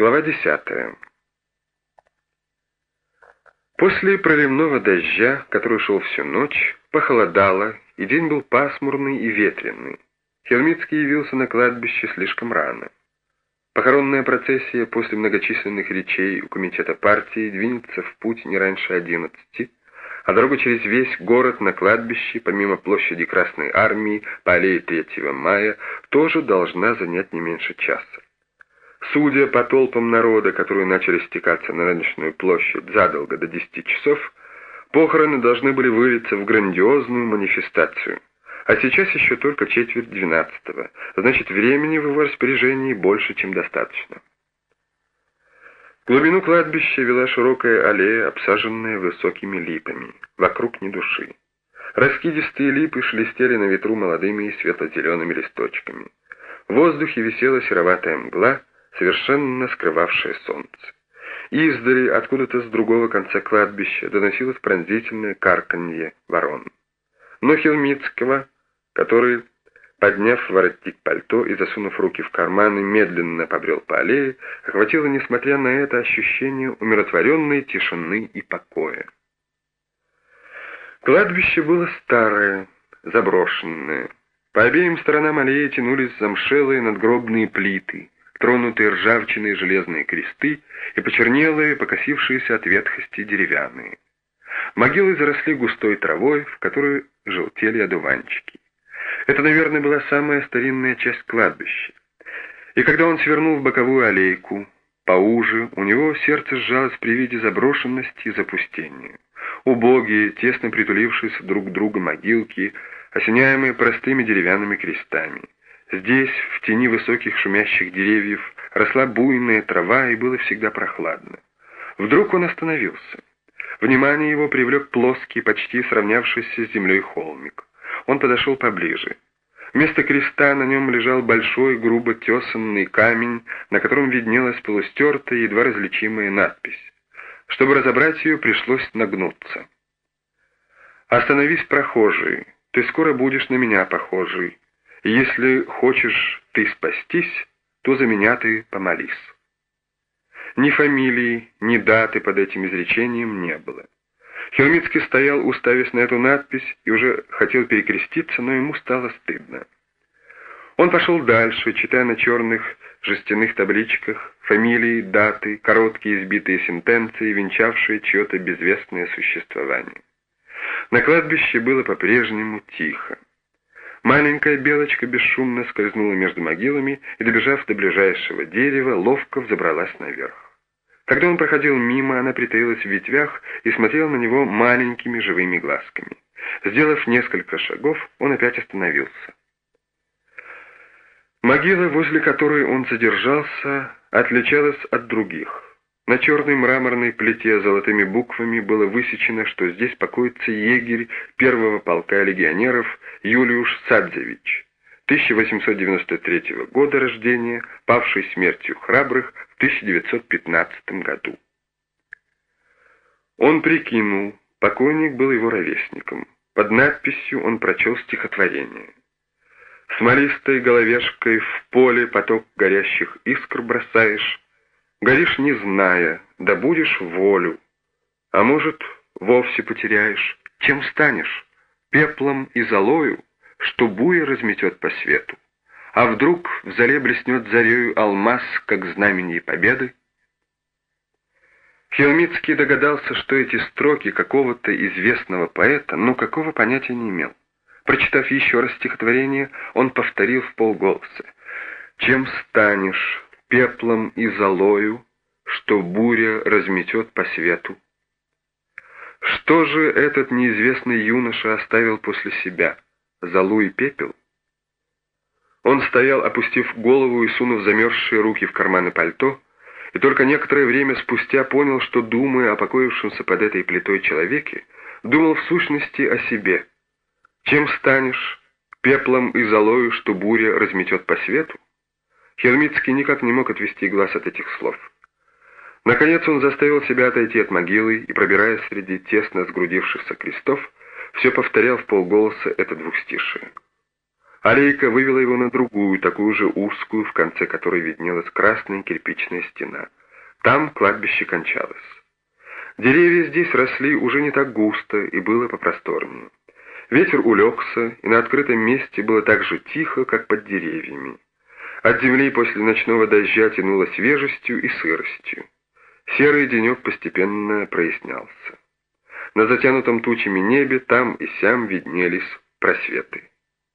Глава 10. После проливного дождя, который шел всю ночь, похолодало, и день был пасмурный и ветреный. Хелмицкий явился на кладбище слишком рано. Похоронная процессия после многочисленных речей у комитета партии двинется в путь не раньше 11, а дорога через весь город на кладбище, помимо площади Красной Армии, по аллее 3 мая, тоже должна занять не меньше часа. Судя по толпам народа, которые начали стекаться на рыночную площадь задолго до 10 часов, похороны должны были вылиться в грандиозную манифестацию. А сейчас еще только 11:45, значит, времени в его распоряжении больше, чем достаточно. В глубину кладбища вела широкая аллея, обсаженная высокими липами. Вокруг ни души. Раскидистые липы шелестели на ветру молодыми и светло-зелеными листочками. В воздухе висела сероватая мгла, совершенно скрывавшее солнце. Издали, откуда-то с другого конца кладбища, доносилось пронзительное карканье ворон. Но Хелмицкого, который, подняв воротник пальто и засунув руки в карманы, медленно побрел по аллее, охватило, несмотря на это, ощущение умиротворенной тишины и покоя. Кладбище было старое, заброшенное. По обеим сторонам аллеи тянулись замшелые надгробные плиты, тронутые ржавчиной железные кресты и почернелые, покосившиеся от ветхости деревянные. Могилы заросли густой травой, в которой желтели одуванчики. Это, наверное, была самая старинная часть кладбища. И когда он свернул в боковую аллейку, поуже, у него сердце сжалось при виде заброшенности и запустения. Убогие, тесно притулившись друг к другу могилки, осеняемые простыми деревянными крестами. Здесь, в тени высоких шумящих деревьев, росла буйная трава и было всегда прохладно. Вдруг он остановился. Внимание его привлек плоский, почти сравнявшийся с землей холмик. Он подошел поближе. Вместо креста на нем лежал большой, грубо тесанный камень, на котором виднелась полустертая, едва различимая надпись. Чтобы разобрать ее, пришлось нагнуться. «Остановись, прохожий, ты скоро будешь на меня похожий. Если хочешь ты спастись, то за меня ты помолись». Ни фамилии, ни даты под этим изречением не было. Хелмицкий стоял, уставясь на эту надпись, и уже хотел перекреститься, но ему стало стыдно. Он пошел дальше, читая на черных жестяных табличках фамилии, даты, короткие избитые сентенции, венчавшие чье-то безвестное существование. На кладбище было по-прежнему тихо. Маленькая белочка бесшумно скользнула между могилами и, добежав до ближайшего дерева, ловко взобралась наверх. Когда он проходил мимо, она притаилась в ветвях и смотрела на него маленькими живыми глазками. Сделав несколько шагов, он опять остановился. Могила, возле которой он задержался, отличалась от других. На черной мраморной плите золотыми буквами было высечено, что здесь покоится егерь первого полка легионеров Юлиуш Садзевич, 1893 года рождения, павший смертью храбрых в 1915 году. Он прикинул, покойник был его ровесником. Под надписью он прочел стихотворение. «Смолистой головешкой в поле поток горящих искр бросаешь, горишь, не зная, добудешь волю, а может, вовсе потеряешь. Чем станешь? Пеплом и золою, что буя разметет по свету? А вдруг в зале блеснет зарею алмаз, как знаменье победы?» Хелмицкий догадался, что эти строки какого-то известного поэта, но какого понятия не имел. Прочитав еще раз стихотворение, он повторил вполголоса: «Чем станешь? Пеплом и золою, что буря разметет по свету». Что же этот неизвестный юноша оставил после себя? Золу и пепел? Он стоял, опустив голову и сунув замерзшие руки в карманы пальто, и только некоторое время спустя понял, что, думая о покоившемся под этой плитой человеке, думал в сущности о себе. Чем станешь? Пеплом и золою, что буря разметет по свету? Хелмицкий никак не мог отвести глаз от этих слов. Наконец он заставил себя отойти от могилы и, пробираясь среди тесно сгрудившихся крестов, все повторял вполголоса это двухстишие. Аллейка вывела его на другую, такую же узкую, в конце которой виднелась красная кирпичная стена. Там кладбище кончалось. Деревья здесь росли уже не так густо, и было попросторнее. Ветер улегся, и на открытом месте было так же тихо, как под деревьями. От земли после ночного дождя тянуло свежестью и сыростью. Серый денек постепенно прояснялся. На затянутом тучами небе там и сям виднелись просветы.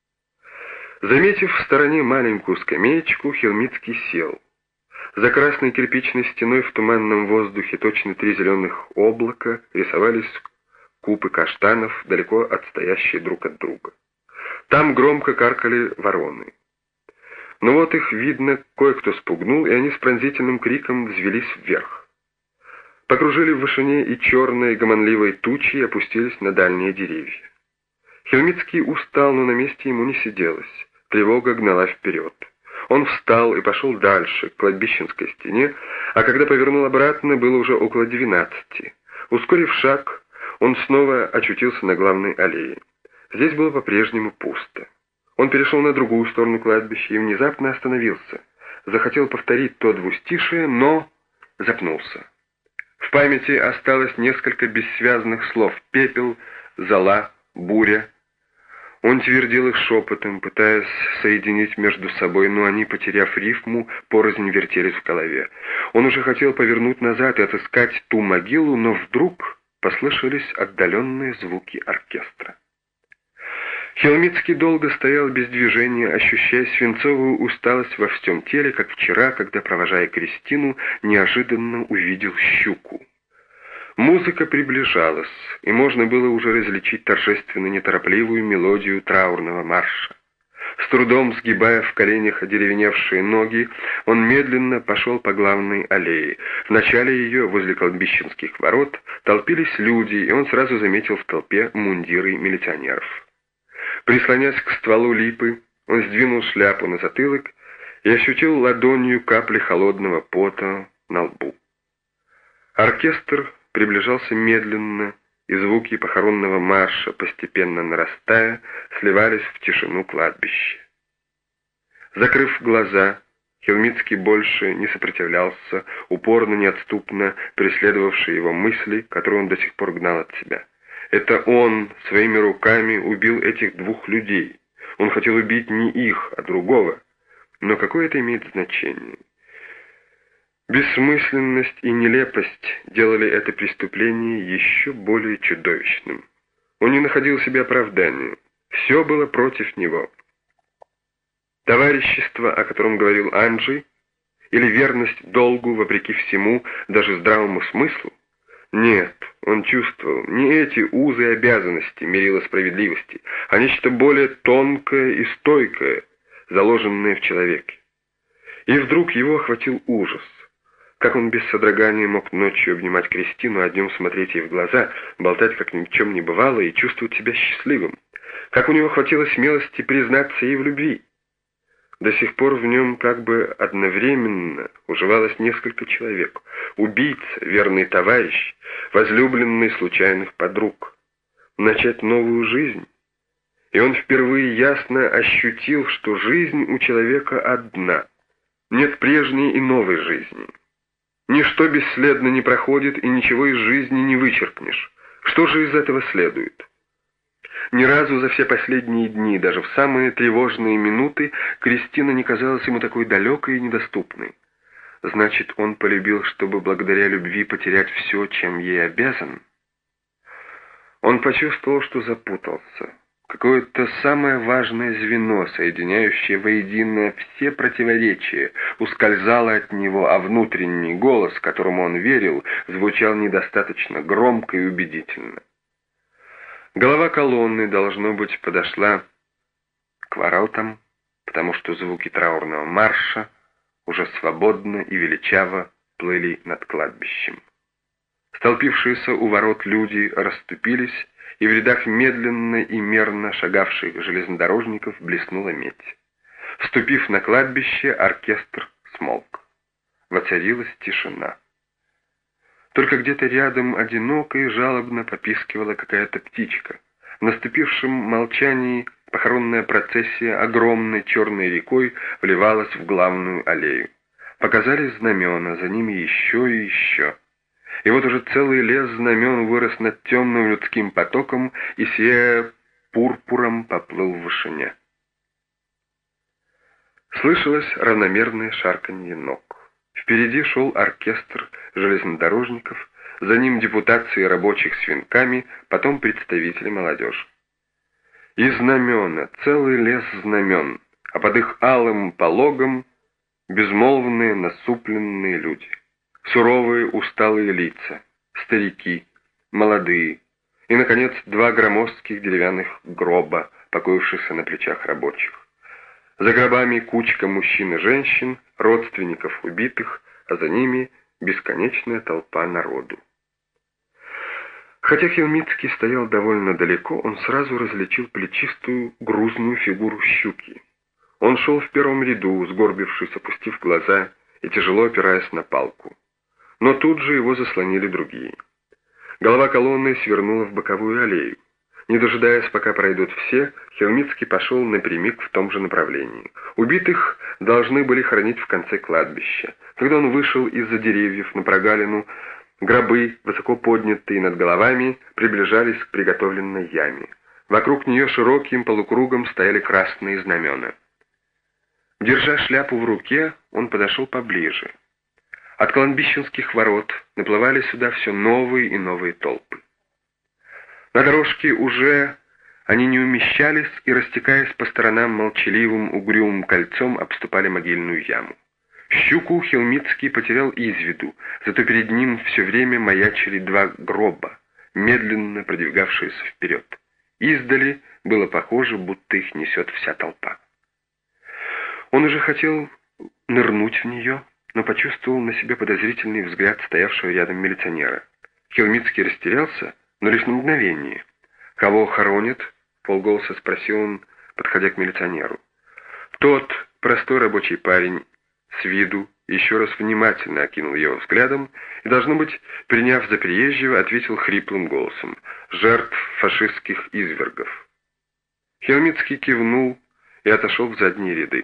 Заметив в стороне маленькую скамеечку, Хелмицкий сел. За красной кирпичной стеной в туманном воздухе точно 3 зеленых облака рисовались купы каштанов, далеко отстоящие друг от друга. Там громко каркали вороны. Но вот их, видно, кое-кто спугнул, и они с пронзительным криком взвелись вверх. Покружили в вышине и черной гомонливой тучей опустились на дальние деревья. Хелмицкий устал, но на месте ему не сиделось. Тревога гнала вперед. Он встал и пошел дальше, к кладбищенской стене, а когда повернул обратно, было уже около 12. Ускорив шаг, он снова очутился на главной аллее. Здесь было по-прежнему пусто. Он перешел на другую сторону кладбища и внезапно остановился. Захотел повторить то двустишие, но запнулся. В памяти осталось несколько бессвязных слов: пепел, зола, буря. Он твердил их шепотом, пытаясь соединить между собой, но они, потеряв рифму, порознь вертелись в голове. Он уже хотел повернуть назад и отыскать ту могилу, но вдруг послышались отдаленные звуки оркестра. Хелмицкий долго стоял без движения, ощущая свинцовую усталость во всем теле, как вчера, когда, провожая Кристину, неожиданно увидел щуку. Музыка приближалась, и можно было уже различить торжественно-неторопливую мелодию траурного марша. С трудом сгибая в коленях одеревеневшие ноги, он медленно пошел по главной аллее. В начале ее, возле кладбищенских ворот, толпились люди, и он сразу заметил в толпе мундиры милиционеров. Прислонясь к стволу липы, он сдвинул шляпу на затылок и ощутил ладонью капли холодного пота на лбу. Оркестр приближался медленно, и звуки похоронного марша, постепенно нарастая, сливались в тишину кладбища. Закрыв глаза, Хелмицкий больше не сопротивлялся, упорно, неотступно преследовавшей его мысли, которые он до сих пор гнал от себя. Это он своими руками убил этих 2 людей. Он хотел убить не их, а другого. Но какое это имеет значение? Бессмысленность и нелепость делали это преступление еще более чудовищным. Он не находил себе оправдания. Все было против него. Товарищество, о котором говорил Анджей, или верность долгу вопреки всему, даже здравому смыслу? Нет, он чувствовал, не эти узы и обязанности мерила справедливости, а нечто более тонкое и стойкое, заложенное в человеке. И вдруг его охватил ужас. Как он без содрогания мог ночью обнимать Кристину, а днем смотреть ей в глаза, болтать как ни в чем не бывало и чувствовать себя счастливым? Как у него хватило смелости признаться ей в любви? До сих пор в нем как бы одновременно уживалось несколько человек: убийца, верный товарищ, возлюбленный случайных подруг. Начать новую жизнь. И он впервые ясно ощутил, что жизнь у человека одна. Нет прежней и новой жизни. Ничто бесследно не проходит, и ничего из жизни не вычеркнешь. Что же из этого следует? Ни разу за все последние дни, даже в самые тревожные минуты, Кристина не казалась ему такой далекой и недоступной. Значит, он полюбил, чтобы благодаря любви потерять все, чем ей обязан? Он почувствовал, что запутался. Какое-то самое важное звено, соединяющее воедино все противоречия, ускользало от него, а внутренний голос, которому он верил, звучал недостаточно громко и убедительно. Голова колонны, должно быть, подошла к воротам, потому что звуки траурного марша уже свободно и величаво плыли над кладбищем. Столпившиеся у ворот люди расступились, и в рядах медленно и мерно шагавших железнодорожников блеснула медь. Вступив на кладбище, оркестр смолк. Воцарилась тишина. Только где-то рядом одиноко и жалобно попискивала какая-то птичка. В наступившем молчании похоронная процессия огромной черной рекой вливалась в главную аллею. Показались знамена, за ними еще и еще. И вот уже целый лес знамен вырос над темным людским потоком и, сияя пурпуром, поплыл в вышине. Слышалось равномерное шарканье ног. Впереди шел оркестр железнодорожников, за ним депутации рабочих с венками, потом представители молодежи. И знамена, целый лес знамен, а под их алым пологом безмолвные насупленные люди, суровые усталые лица, старики, молодые, и, наконец, два громоздких деревянных гроба, покоившихся на плечах рабочих. За гробами кучка мужчин и женщин, родственников убитых, а за ними бесконечная толпа народу. Хотя Хелмицкий стоял довольно далеко, он сразу различил плечистую, грузную фигуру Щуки. Он шел в первом ряду, сгорбившись, опустив глаза и тяжело опираясь на палку. Но тут же его заслонили другие. Голова колонны свернула в боковую аллею. Не дожидаясь, пока пройдут все, Хелмицкий пошел напрямик в том же направлении. Убитых должны были хоронить в конце кладбища. Когда он вышел из-за деревьев на прогалину, гробы, высоко поднятые над головами, приближались к приготовленной яме. Вокруг нее широким полукругом стояли красные знамена. Держа шляпу в руке, он подошел поближе. От кладбищенских ворот наплывали сюда все новые и новые толпы. На дорожке уже они не умещались и, растекаясь по сторонам молчаливым угрюмым кольцом, обступали могильную яму. Щуку Хелмицкий потерял из виду, зато перед ним все время маячили два гроба, медленно продвигавшиеся вперед. Издали было похоже, будто их несет вся толпа. Он уже хотел нырнуть в нее, но почувствовал на себе подозрительный взгляд стоявшего рядом милиционера. Хелмицкий растерялся, но лишь на мгновение. «Кого хоронят?» — вполголоса спросил он, подходя к милиционеру. Тот, простой рабочий парень, с виду, еще раз внимательно окинул его взглядом и, должно быть, приняв за приезжего, ответил хриплым голосом: «Жертв фашистских извергов». Хелмицкий кивнул и отошел в задние ряды.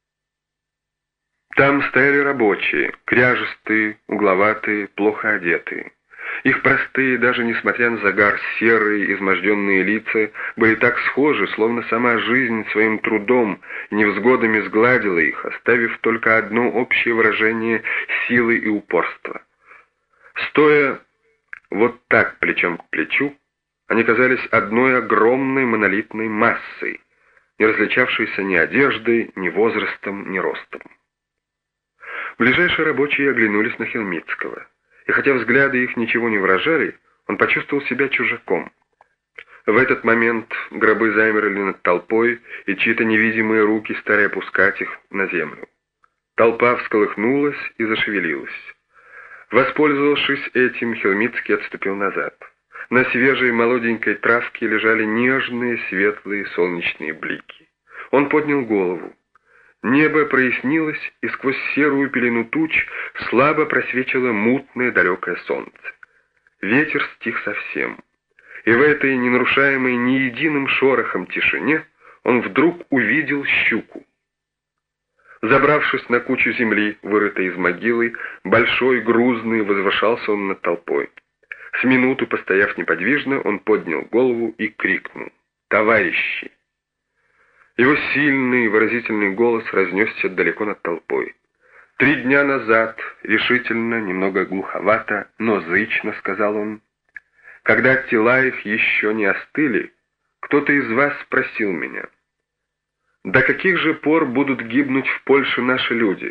Там стояли рабочие, кряжестые, угловатые, плохо одетые. Их простые, даже несмотря на загар, серые, изможденные лица были так схожи, словно сама жизнь своим трудом и невзгодами сгладила их, оставив только одно общее выражение силы и упорства. Стоя вот так плечом к плечу, они казались одной огромной монолитной массой, не различавшейся ни одеждой, ни возрастом, ни ростом. Ближайшие рабочие оглянулись на Хелмицкого, и хотя взгляды их ничего не выражали, он почувствовал себя чужаком. В этот момент гробы замерли над толпой, и чьи-то невидимые руки стали опускать их на землю. Толпа всколыхнулась и зашевелилась. Воспользовавшись этим, Хелмицкий отступил назад. На свежей молоденькой травке лежали нежные светлые солнечные блики. Он поднял голову. Небо прояснилось, и сквозь серую пелену туч слабо просвечило мутное далекое солнце. Ветер стих совсем, и в этой ненарушаемой ни единым шорохом тишине он вдруг увидел Щуку. Забравшись на кучу земли, вырытой из могилы, большой, грузный, возвышался он над толпой. С минуту, постояв неподвижно, он поднял голову и крикнул: «Товарищи!». Его сильный, выразительный голос разнесся далеко над толпой. 3 дня назад, решительно, немного глуховато, но зычно сказал он, когда тела их еще не остыли, кто-то из вас спросил меня: до каких же пор будут гибнуть в Польше наши люди?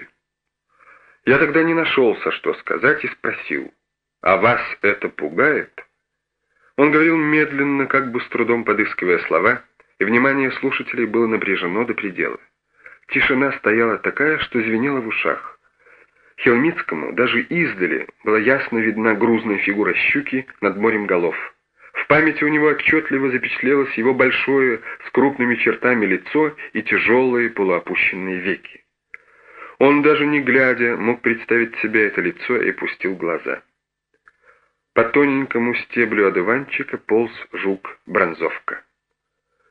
Я тогда не нашелся, что сказать, и спросил: а вас это пугает? Он говорил медленно, как бы с трудом подыскивая слова, и внимание слушателей было напряжено до предела. Тишина стояла такая, что звенела в ушах. Хелмицкому даже издали была ясно видна грузная фигура Щуки над морем голов. В памяти у него отчетливо запечатлелось его большое, с крупными чертами лицо и тяжелые полуопущенные веки. Он, даже не глядя, мог представить себе это лицо и пустил глаза. По тоненькому стеблю одуванчика полз жук-бронзовка.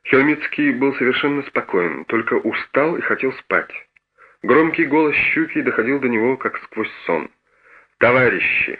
Хелмицкий был совершенно спокоен, только устал и хотел спать. Громкий голос Щуки доходил до него, как сквозь сон. «Товарищи!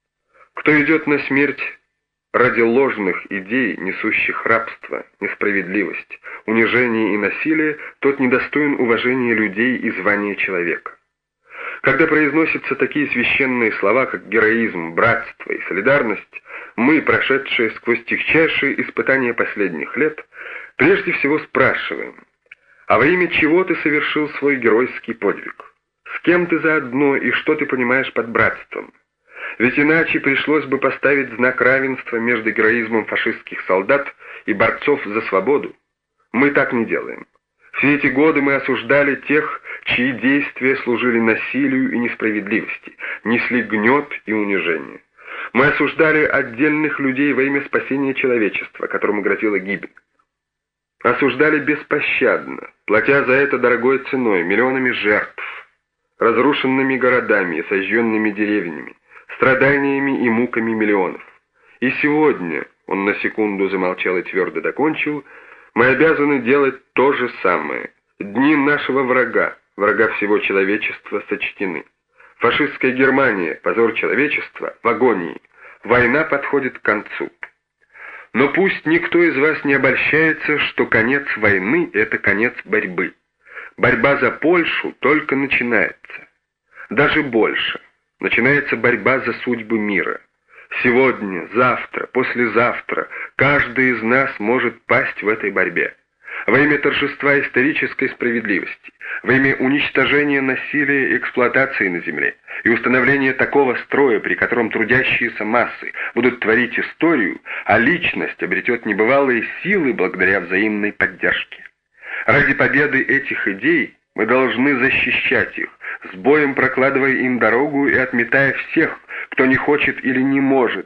Кто идет на смерть ради ложных идей, несущих рабство, несправедливость, унижение и насилие, тот недостоин уважения людей и звания человека». Когда произносятся такие священные слова, как героизм, братство и солидарность, мы, прошедшие сквозь тягчайшие испытания последних лет, прежде всего спрашиваем: а во имя чего ты совершил свой геройский подвиг? С кем ты заодно и что ты понимаешь под братством? Ведь иначе пришлось бы поставить знак равенства между героизмом фашистских солдат и борцов за свободу. Мы так не делаем. Все эти годы мы осуждали тех, чьи действия служили насилию и несправедливости, несли гнет и унижение. Мы осуждали отдельных людей во имя спасения человечества, которому грозила гибель. Осуждали беспощадно, платя за это дорогой ценой, миллионами жертв, разрушенными городами и сожженными деревнями, страданиями и муками миллионов. И сегодня, он на секунду замолчал и твердо докончил, мы обязаны делать то же самое. Дни нашего врага, врага всего человечества, сочтены. Фашистская Германия, позор человечества, в агонии. Война подходит к концу. Но пусть никто из вас не обольщается, что конец войны — это конец борьбы. Борьба за Польшу только начинается. Даже больше. Начинается борьба за судьбу мира. Сегодня, завтра, послезавтра каждый из нас может пасть в этой борьбе. Во имя торжества исторической справедливости, во имя уничтожения насилия и эксплуатации на земле и установления такого строя, при котором трудящиеся массы будут творить историю, а личность обретет небывалые силы благодаря взаимной поддержке. Ради победы этих идей мы должны защищать их, с боем прокладывая им дорогу и отметая всех, кто не хочет или не может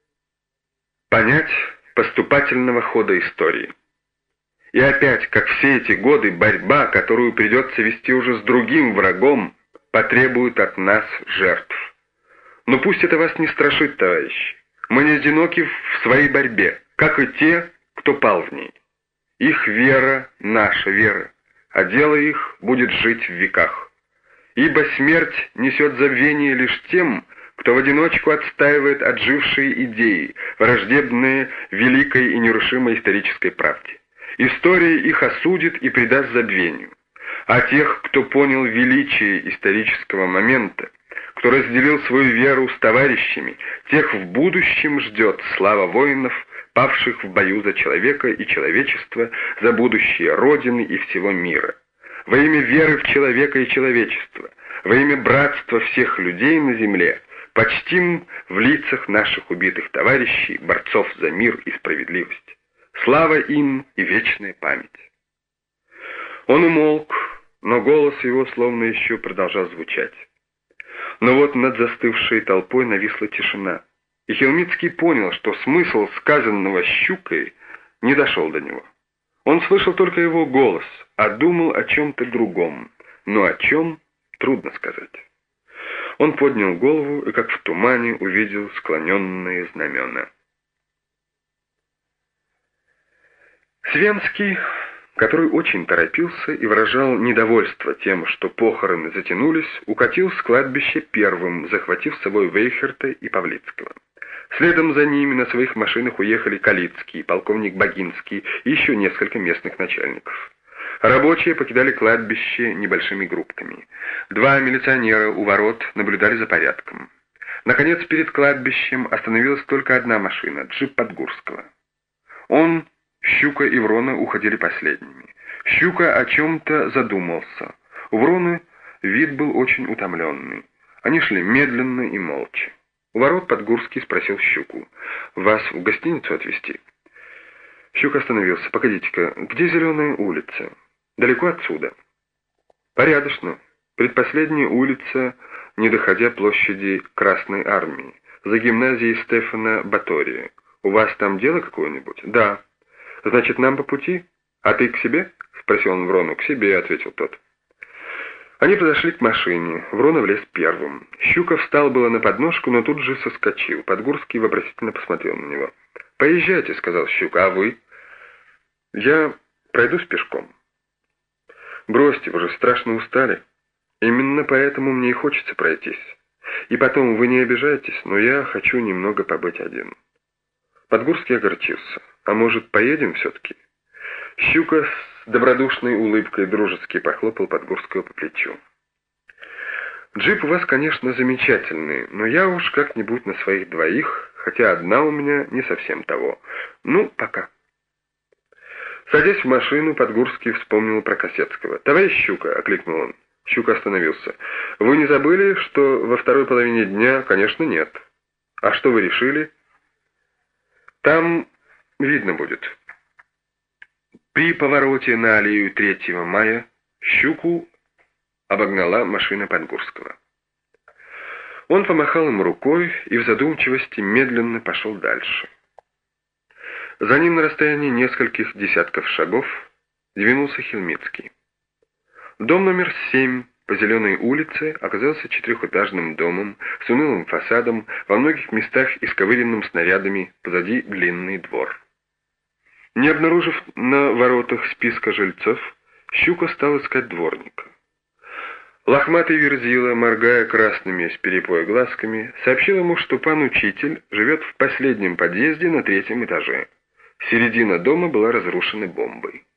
понять поступательного хода истории. И опять, как все эти годы, борьба, которую придется вести уже с другим врагом, потребует от нас жертв. Но пусть это вас не страшит, товарищи. Мы не одиноки в своей борьбе, как и те, кто пал в ней. Их вера — наша вера, а дело их будет жить в веках. Ибо смерть несет забвение лишь тем, кто в одиночку отстаивает отжившие идеи, враждебные великой и нерушимой исторической правде. История их осудит и предаст забвению. А тех, кто понял величие исторического момента, кто разделил свою веру с товарищами, тех в будущем ждет слава воинов, павших в бою за человека и человечество, за будущее Родины и всего мира. Во имя веры в человека и человечество, во имя братства всех людей на земле, почтим в лицах наших убитых товарищей, борцов за мир и справедливость. Слава им и вечная память. Он умолк, но голос его словно еще продолжал звучать. Но вот над застывшей толпой нависла тишина, и Хелмицкий понял, что смысл сказанного Щукой не дошел до него. Он слышал только его голос, а думал о чем-то другом, но о чем — трудно сказать. Он поднял голову и, как в тумане, увидел склоненные знамена. Свенский, который очень торопился и выражал недовольство тем, что похороны затянулись, укатил с кладбища первым, захватив с собой Вейхерта и Павлицкого. Следом за ними на своих машинах уехали Калицкий, полковник Богинский и еще несколько местных начальников. Рабочие покидали кладбище небольшими группками. 2 милиционера у ворот наблюдали за порядком. Наконец, перед кладбищем остановилась только одна машина — джип Подгурского. Он, Щука и Врона уходили последними. Щука о чем-то задумался. У Вроны вид был очень утомленный. Они шли медленно и молча. У ворот Подгурский спросил Щуку: «Вас в гостиницу отвезти?» Щука остановился. «Погодите-ка, где Зеленая улица?» «Далеко отсюда». «Порядочно. Предпоследняя улица, не доходя площади Красной Армии, за гимназией Стефана Батория. У вас там дело какое-нибудь?» «Да». «Значит, нам по пути? А ты к себе?» — спросил он Врону. «К себе», — ответил тот. Они подошли к машине. Врона влез первым. Щука встал было на подножку, но тут же соскочил. Подгурский вопросительно посмотрел на него. «Поезжайте», — сказал Щука. «А вы?» «Я Пройдусь пешком». «Бросьте, вы же страшно устали. Именно поэтому мне и хочется пройтись. И потом, вы не обижайтесь, но я хочу немного побыть один». Подгурский огорчился. «А может, поедем все-таки?» Щука с добродушной улыбкой дружески похлопал Подгурского по плечу. «Джип у вас, конечно, замечательный, но я уж как-нибудь на своих двоих, хотя одна у меня не совсем того. Ну, пока». Садясь в машину, Подгурский вспомнил про Косецкого. «Товарищ Щука», — окликнул он. Щука остановился. «Вы не забыли, что во второй половине дня?» «Конечно, нет». «А что вы решили?» «Там видно будет». При повороте на аллею 3 мая Щуку обогнала машина Подгурского. Он помахал им рукой и в задумчивости медленно пошел дальше. За ним на расстоянии нескольких десятков шагов двинулся Хельмицкий. Дом номер 7 по Зеленой улице оказался 4-этажным домом с унылым фасадом, во многих местах исковыренным снарядами, позади длинный двор. Не обнаружив на воротах списка жильцов, Щука стал искать дворника. Лохматый верзила, моргая красными с перепоя глазками, сообщил ему, что пан-учитель живет в последнем подъезде на 3-м этаже. Середина дома была разрушена бомбой.